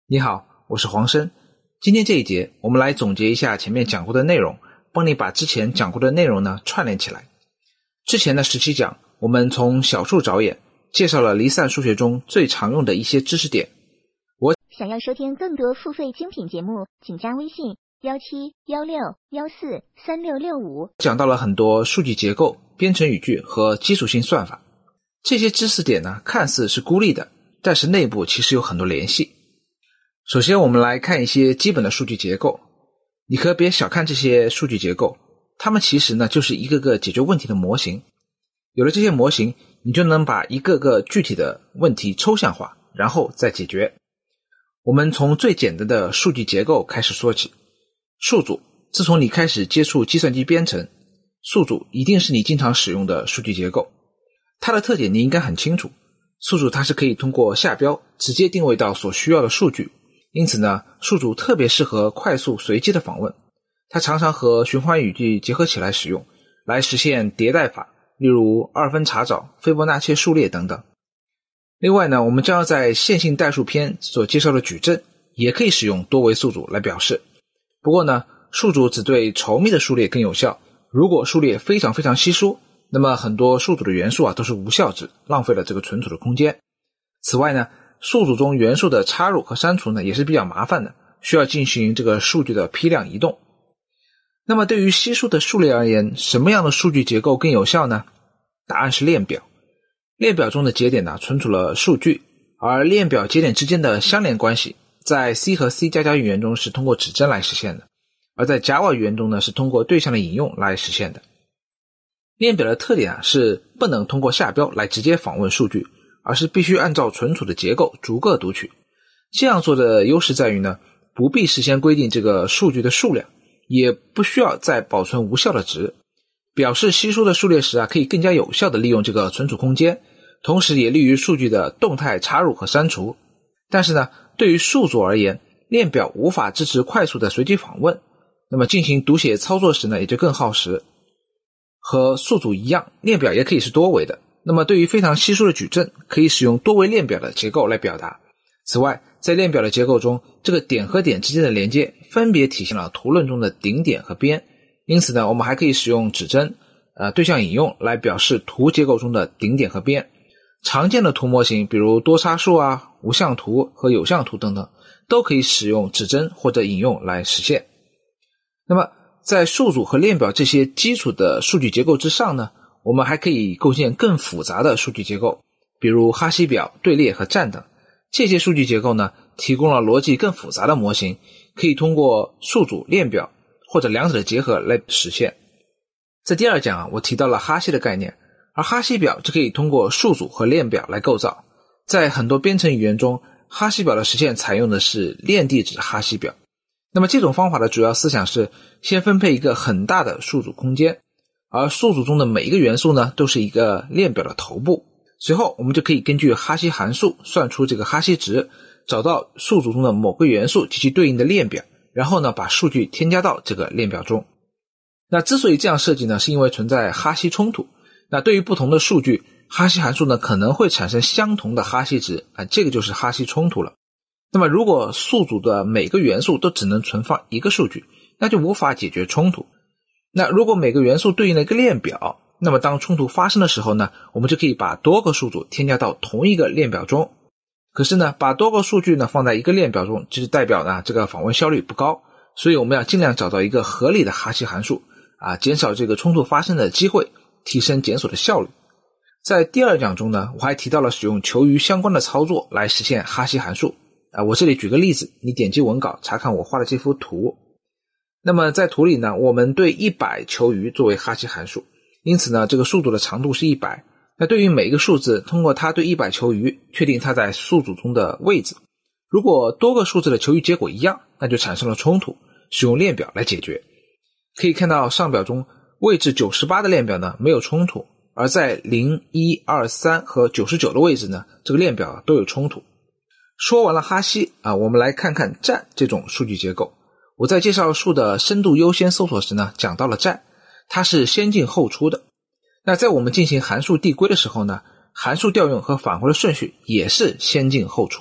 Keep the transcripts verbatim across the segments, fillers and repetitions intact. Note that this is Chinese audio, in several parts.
你好，我是黄生。今天这一节我们来总结一下前面讲过的内容，帮你把之前讲过的内容呢串联起来。之前的十期讲，我们从小数着眼，介绍了离散数学中最常用的一些知识点。我想要收听更多付费精品节目，请加微信一七一六一四三六六五。 讲到了很多数据结构、编程语句和基础性算法。这些知识点呢看似是孤立的，但是内部其实有很多联系。首先我们来看一些基本的数据结构。你可别小看这些数据结构，它们其实呢就是一个个解决问题的模型。有了这些模型，你就能把一个个具体的问题抽象化，然后再解决。我们从最简单的数据结构开始说起。数组，自从你开始接触计算机编程，数组一定是你经常使用的数据结构。它的特点你应该很清楚，数组它是可以通过下标直接定位到所需要的数据，因此呢，数组特别适合快速随机的访问。它常常和循环语句结合起来使用，来实现迭代法，例如二分查找、斐波那契数列等等。另外呢，我们将要在线性代数篇所介绍的矩阵也可以使用多维数组来表示。不过呢，数组只对稠密的数列更有效，如果数列非常非常稀疏，那么很多数组的元素啊都是无效值，浪费了这个存储的空间。此外呢，数组中元素的插入和删除呢也是比较麻烦的，需要进行这个数据的批量移动。那么对于稀疏的数列而言，什么样的数据结构更有效呢？答案是链表。链表中的节点呢存储了数据，而链表节点之间的相连关系在 C 和 C 加加语言中是通过指针来实现的，而在 Java 语言中呢是通过对象的引用来实现的。链表的特点啊是不能通过下标来直接访问数据，而是必须按照存储的结构逐个读取。这样做的优势在于呢，不必事先规定这个数据的数量，也不需要再保存无效的值。表示稀疏的数列时啊，可以更加有效地利用这个存储空间，同时也利于数据的动态插入和删除。但是呢，对于数组而言，链表无法支持快速的随机访问，那么进行读写操作时呢，也就更耗时。和数组一样，链表也可以是多维的。那么对于非常稀疏的矩阵，可以使用多维链表的结构来表达。此外，在链表的结构中，这个点和点之间的连接分别体现了图论中的顶点和边。因此呢，我们还可以使用指针、呃对象引用来表示图结构中的顶点和边。常见的图模型，比如多差数啊、无像图和有像图等等，都可以使用指针或者引用来实现。那么在数组和链表这些基础的数据结构之上呢，我们还可以构建更复杂的数据结构，比如哈希表、队列和站等。这些数据结构呢，提供了逻辑更复杂的模型，可以通过数组、链表或者两者的结合来实现。在第二讲啊，我提到了哈希的概念，而哈希表就可以通过数组和链表来构造。在很多编程语言中，哈希表的实现采用的是链地址哈希表。那么这种方法的主要思想是先分配一个很大的数组空间，而数组中的每一个元素呢都是一个链表的头部。随后我们就可以根据哈希函数算出这个哈希值，找到数组中的某个元素及其对应的链表，然后呢把数据添加到这个链表中。那之所以这样设计呢，是因为存在哈希冲突。那对于不同的数据，哈希函数呢可能会产生相同的哈希值，啊，这个就是哈希冲突了。那么如果数组的每个元素都只能存放一个数据，那就无法解决冲突。那如果每个元素对应了一个链表，那么当冲突发生的时候呢，我们就可以把多个数组添加到同一个链表中。可是呢，把多个数据呢放在一个链表中，就是代表呢这个访问效率不高，所以我们要尽量找到一个合理的哈希函数啊，减少这个冲突发生的机会，提升检索的效率。在第二讲中呢，我还提到了使用求余相关的操作来实现哈希函数啊，我这里举个例子，你点击文稿查看我画的这幅图。那么在图里呢，我们对一百求余作为哈希函数，因此呢，这个数组的长度是一百。那对于每一个数字，通过它对一百求余，确定它在数组中的位置。如果多个数字的求余结果一样，那就产生了冲突，使用链表来解决。可以看到上表中位置九十八的链表呢没有冲突，而在零、一、二、三和九十九的位置呢，这个链表都有冲突。说完了哈希啊，我们来看看站这种数据结构。我在介绍数的深度优先搜索时呢，讲到了站，它是先进后出的。那在我们进行函数递归的时候呢，函数调用和返回的顺序也是先进后出。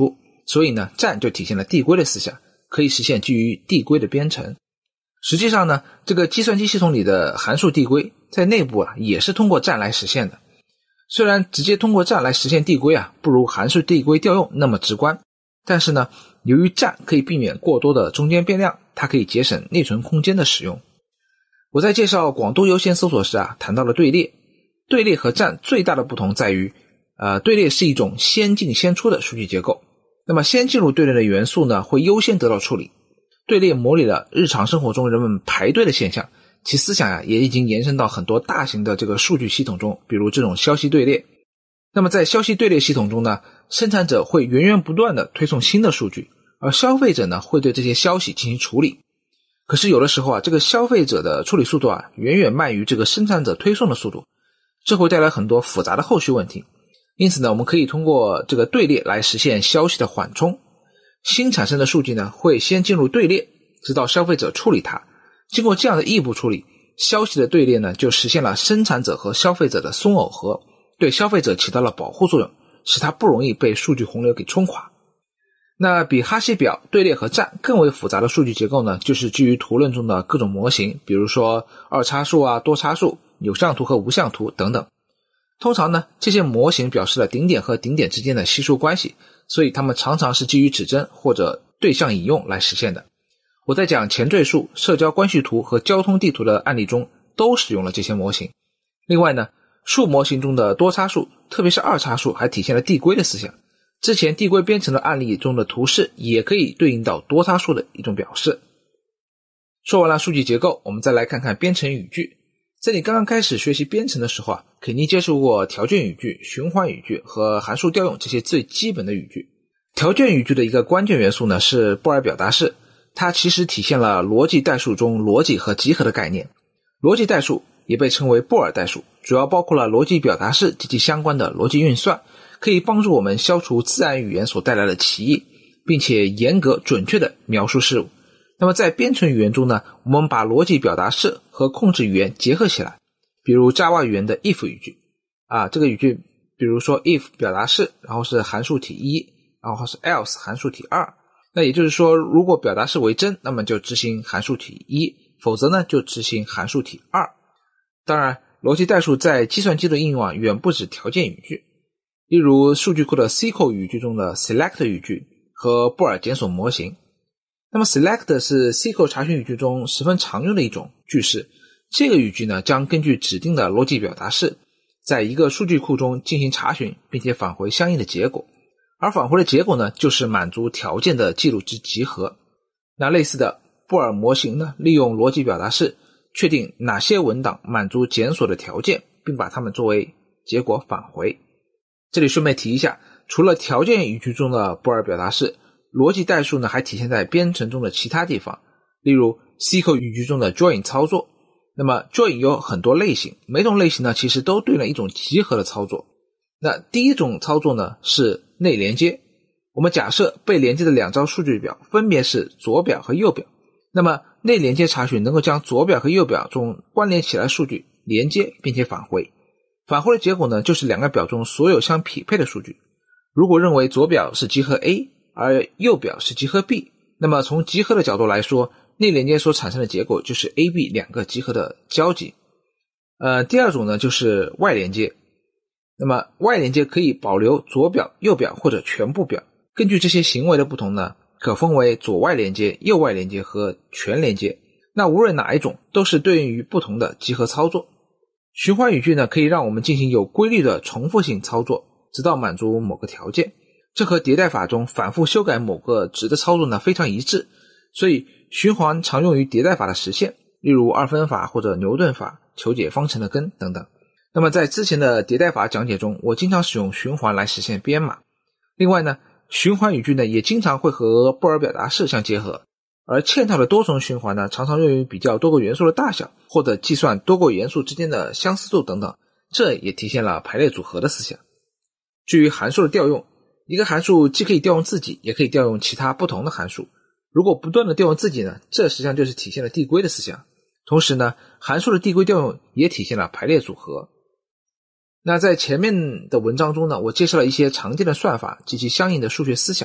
所以呢，占就体现了递归的思想，可以实现基于递归的编程。实际上呢，这个计算机系统里的函数递归在内部啊也是通过占来实现的。虽然直接通过占来实现递归啊不如函数递归调用那么直观，但是呢，由于占可以避免过多的中间变量，它可以节省内存空间的使用。我在介绍广度优先搜索时啊谈到了队列，队列和占最大的不同在于呃，队列是一种先进先出的数据结构，那么先进入队列的元素呢会优先得到处理。队列模拟了日常生活中人们排队的现象，其思想呀也已经延伸到很多大型的这个数据系统中，比如这种消息队列。那么在消息队列系统中呢，生产者会源源不断的推送新的数据，而消费者呢会对这些消息进行处理。可是有的时候啊，这个消费者的处理速度啊远远慢于这个生产者推送的速度，这会带来很多复杂的后续问题。因此呢，我们可以通过这个队列来实现消息的缓冲。新产生的数据呢会先进入队列，直到消费者处理它。经过这样的异步处理，消息的队列呢就实现了生产者和消费者的松耦合，对消费者起到了保护作用，使它不容易被数据洪流给冲垮。那比哈希表、队列和占更为复杂的数据结构呢，就是基于图论中的各种模型，比如说二叉数啊、多叉数、有向图和无向图等等。通常呢，这些模型表示了顶点和顶点之间的系数关系，所以它们常常是基于指针或者对象引用来实现的。我在讲前缀数、社交关系图和交通地图的案例中都使用了这些模型。另外呢，数模型中的多叉数，特别是二叉数，还体现了递归的思想。之前递归编程的案例中的图示也可以对应到多叉数的一种表示。说完了数据结构，我们再来看看编程语句。在你刚刚开始学习编程的时候啊，肯定接触过条件语句、循环语句和函数调用这些最基本的语句。条件语句的一个关键元素呢是布尔表达式，它其实体现了逻辑代数中逻辑和集合的概念。逻辑代数也被称为布尔代数，主要包括了逻辑表达式及其相关的逻辑运算，可以帮助我们消除自然语言所带来的歧义，并且严格准确地描述事物。那么在编程语言中呢，我们把逻辑表达式和控制语言结合起来，比如 Java 语言的 if 语句啊，这个语句比如说 if 表达式，然后是函数体一，然后是 else 函数体二。那也就是说，如果表达式为真，那么就执行函数体一，否则呢就执行函数体二。当然，逻辑代数在计算机的应用啊远不止条件语句，例如数据库的 S Q L 语句中的 select 语句和布尔检索模型。那么 select 是 S Q L 查询语句中十分常用的一种句式，这个语句呢将根据指定的逻辑表达式，在一个数据库中进行查询，并且返回相应的结果，而返回的结果呢就是满足条件的记录之集合。那类似的布尔模型呢，利用逻辑表达式确定哪些文档满足检索的条件，并把它们作为结果返回。这里顺便提一下，除了条件语句中的布尔表达式，逻辑代数呢还体现在编程中的其他地方，例如 S Q L 语句中的 join 操作。那么 join 有很多类型，每种类型呢其实都对应了一种集合的操作。那第一种操作呢是内连接，我们假设被连接的两张数据表分别是左表和右表，那么内连接查询能够将左表和右表中关联起来的数据连接并且返回，返回的结果呢就是两个表中所有相匹配的数据。如果认为左表是集合 A， 而右表是集合 B， 那么从集合的角度来说，内连接所产生的结果就是 A、B 两个集合的交集。呃，第二种呢就是外连接，那么外连接可以保留左表、右表或者全部表，根据这些行为的不同呢，可分为左外连接、右外连接和全连接。那无论哪一种都是对应于不同的集合操作。循环语句呢可以让我们进行有规律的重复性操作，直到满足某个条件，这和迭代法中反复修改某个值的操作呢非常一致，所以循环常用于迭代法的实现，例如二分法或者牛顿法、求解方程的根等等。那么在之前的迭代法讲解中，我经常使用循环来实现编码。另外呢，循环语句呢也经常会和布尔表达式相结合，而嵌套的多重循环呢常常用于比较多个元素的大小，或者计算多个元素之间的相似度等等，这也体现了排列组合的思想。至于函数的调用，一个函数既可以调用自己，也可以调用其他不同的函数。如果不断的调用自己呢，这实际上就是体现了递归的思想。同时呢，函数的递归调用也体现了排列组合。那在前面的文章中呢，我介绍了一些常见的算法及其相应的数学思想，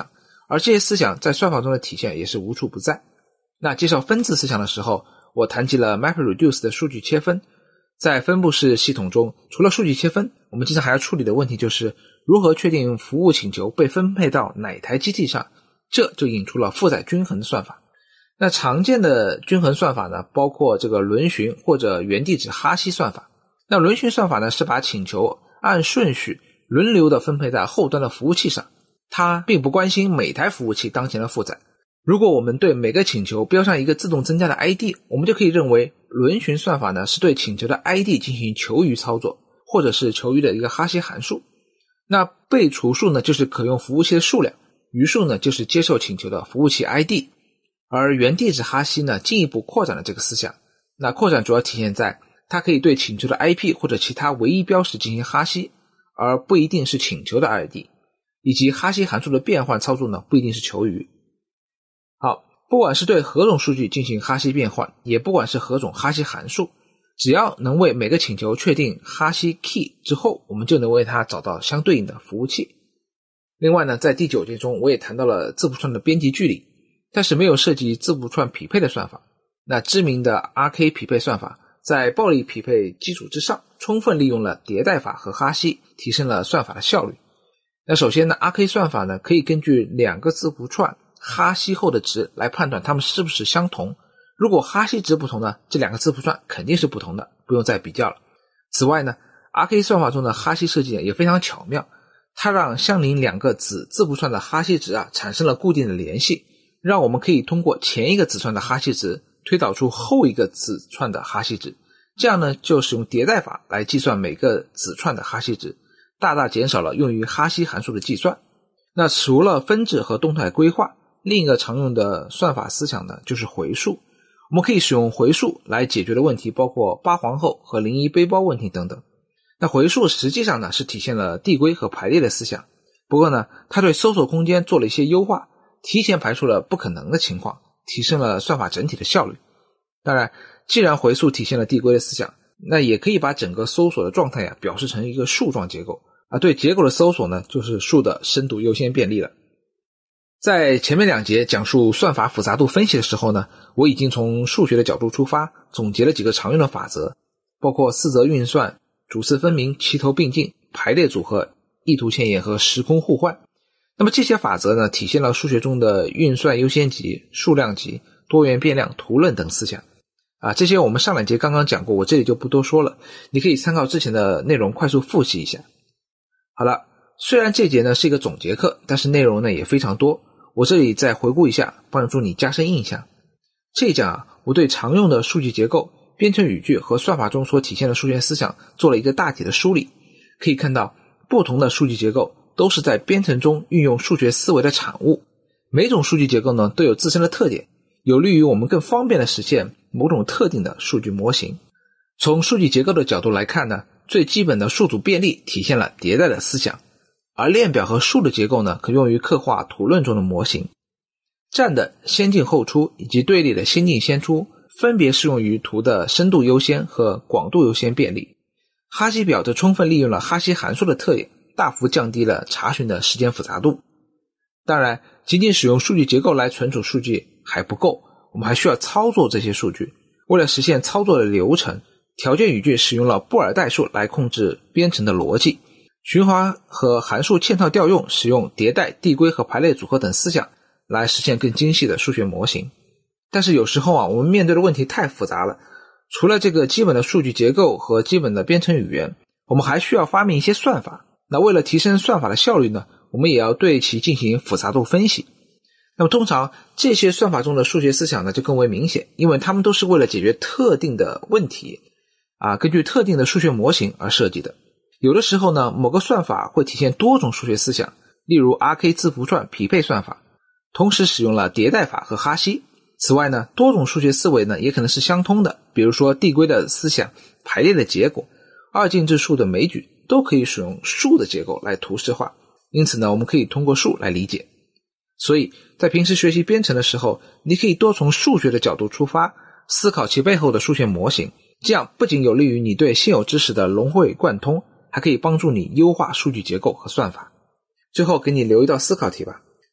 而这些思想在算法中的体现也是无处不在。那介绍分子思想的时候，我谈及了 MapReduce 的数据切分。在分布式系统中，除了数据切分，我们经常还要处理的问题就是如何确定服务请求被分配到哪台机器上，这就引出了负载均衡的算法。那常见的均衡算法呢，包括这个轮巡或者原地址哈希算法。那轮巡算法呢，是把请求按顺序轮流的分配在后端的服务器上，它并不关心每台服务器当前的负载。如果我们对每个请求标上一个自动增加的 I D， 我们就可以认为轮巡算法呢是对请求的 I D 进行求余操作，或者是求余的一个哈希函数。那被除数呢就是可用服务器的数量，余数呢就是接受请求的服务器 I D。 而原地址哈希呢进一步扩展了这个思想。那扩展主要体现在它可以对请求的 I P 或者其他唯一标识进行哈希，而不一定是请求的 I D， 以及哈希函数的变换操作呢不一定是求余。好，不管是对何种数据进行哈希变换，也不管是何种哈希函数，只要能为每个请求确定哈希 key 之后，我们就能为它找到相对应的服务器。另外呢，在第九节中我也谈到了字符串的编辑距离，但是没有涉及字符串匹配的算法。那知名的 R K 匹配算法在暴力匹配基础之上，充分利用了迭代法和哈希，提升了算法的效率。那首先呢 R K 算法呢可以根据两个字符串哈希后的值来判断它们是不是相同。如果哈希值不同呢，这两个字符串肯定是不同的，不用再比较了。此外呢 R K 算法中的哈希设计也非常巧妙，它让相邻两个子字符串的哈希值啊产生了固定的联系，让我们可以通过前一个子串的哈希值推导出后一个子串的哈希值。这样呢就使用迭代法来计算每个子串的哈希值，大大减少了用于哈希函数的计算。那除了分置和动态规划，另一个常用的算法思想呢就是回数。我们可以使用回数来解决的问题包括八皇后和零一背包问题等等。那回数实际上呢是体现了递归和排列的思想，不过呢它对搜索空间做了一些优化，提前排除了不可能的情况，提升了算法整体的效率。当然既然回数体现了递归的思想，那也可以把整个搜索的状态呀表示成一个树状结构，而对结构的搜索呢就是树的深度优先便利了。在前面两节讲述算法复杂度分析的时候呢，我已经从数学的角度出发，总结了几个常用的法则，包括四则运算、主次分明、齐头并进、排列组合、意图前沿和时空互换。那么这些法则呢，体现了数学中的运算优先级、数量级、多元变量、图论等思想。啊，这些我们上两节刚刚讲过，我这里就不多说了，你可以参考之前的内容快速复习一下。好了，虽然这节呢是一个总结课，但是内容呢也非常多，我这里再回顾一下，帮助你加深印象。这一讲啊，我对常用的数据结构、编程语句和算法中所体现的数学思想做了一个大体的梳理。可以看到，不同的数据结构都是在编程中运用数学思维的产物，每种数据结构呢都有自身的特点，有利于我们更方便的实现某种特定的数据模型。从数据结构的角度来看呢，最基本的数组便利体现了迭代的思想，而链表和树的结构呢，可用于刻画图论中的模型。站的先进后出以及对立的先进先出，分别适用于图的深度优先和广度优先便利。哈希表则充分利用了哈希函数的特点，大幅降低了查询的时间复杂度。当然，仅仅使用数据结构来存储数据还不够，我们还需要操作这些数据。为了实现操作的流程，条件语句使用了布尔代数来控制编程的逻辑，循环和函数嵌套调用使用迭代、递归和排列组合等思想来实现更精细的数学模型。但是有时候啊，我们面对的问题太复杂了，除了这个基本的数据结构和基本的编程语言，我们还需要发明一些算法。那为了提升算法的效率呢，我们也要对其进行复杂度分析。那么通常这些算法中的数学思想呢就更为明显，因为它们都是为了解决特定的问题啊，根据特定的数学模型而设计的。有的时候呢，某个算法会体现多种数学思想，例如 R K 字符串匹配算法，同时使用了迭代法和哈希。此外呢，多种数学思维呢也可能是相通的，比如说递归的思想、排列的结果、二进制数的枚举，都可以使用数的结构来图示化。因此呢，我们可以通过数来理解。所以在平时学习编程的时候，你可以多从数学的角度出发，思考其背后的数学模型，这样不仅有利于你对现有知识的融会贯通，还可以帮助你优化数据结构和算法。最后给你留一道思考题吧。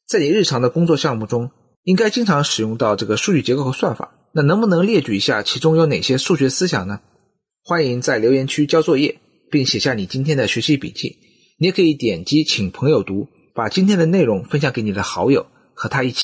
在你日常的工作项目中应该经常使用到这个数据结构和算法，那能不能列举一下其中有哪些数学思想呢？欢迎在留言区交作业，并写下你今天的学习笔记。你也可以点击请朋友读，把今天的内容分享给你的好友，和他一起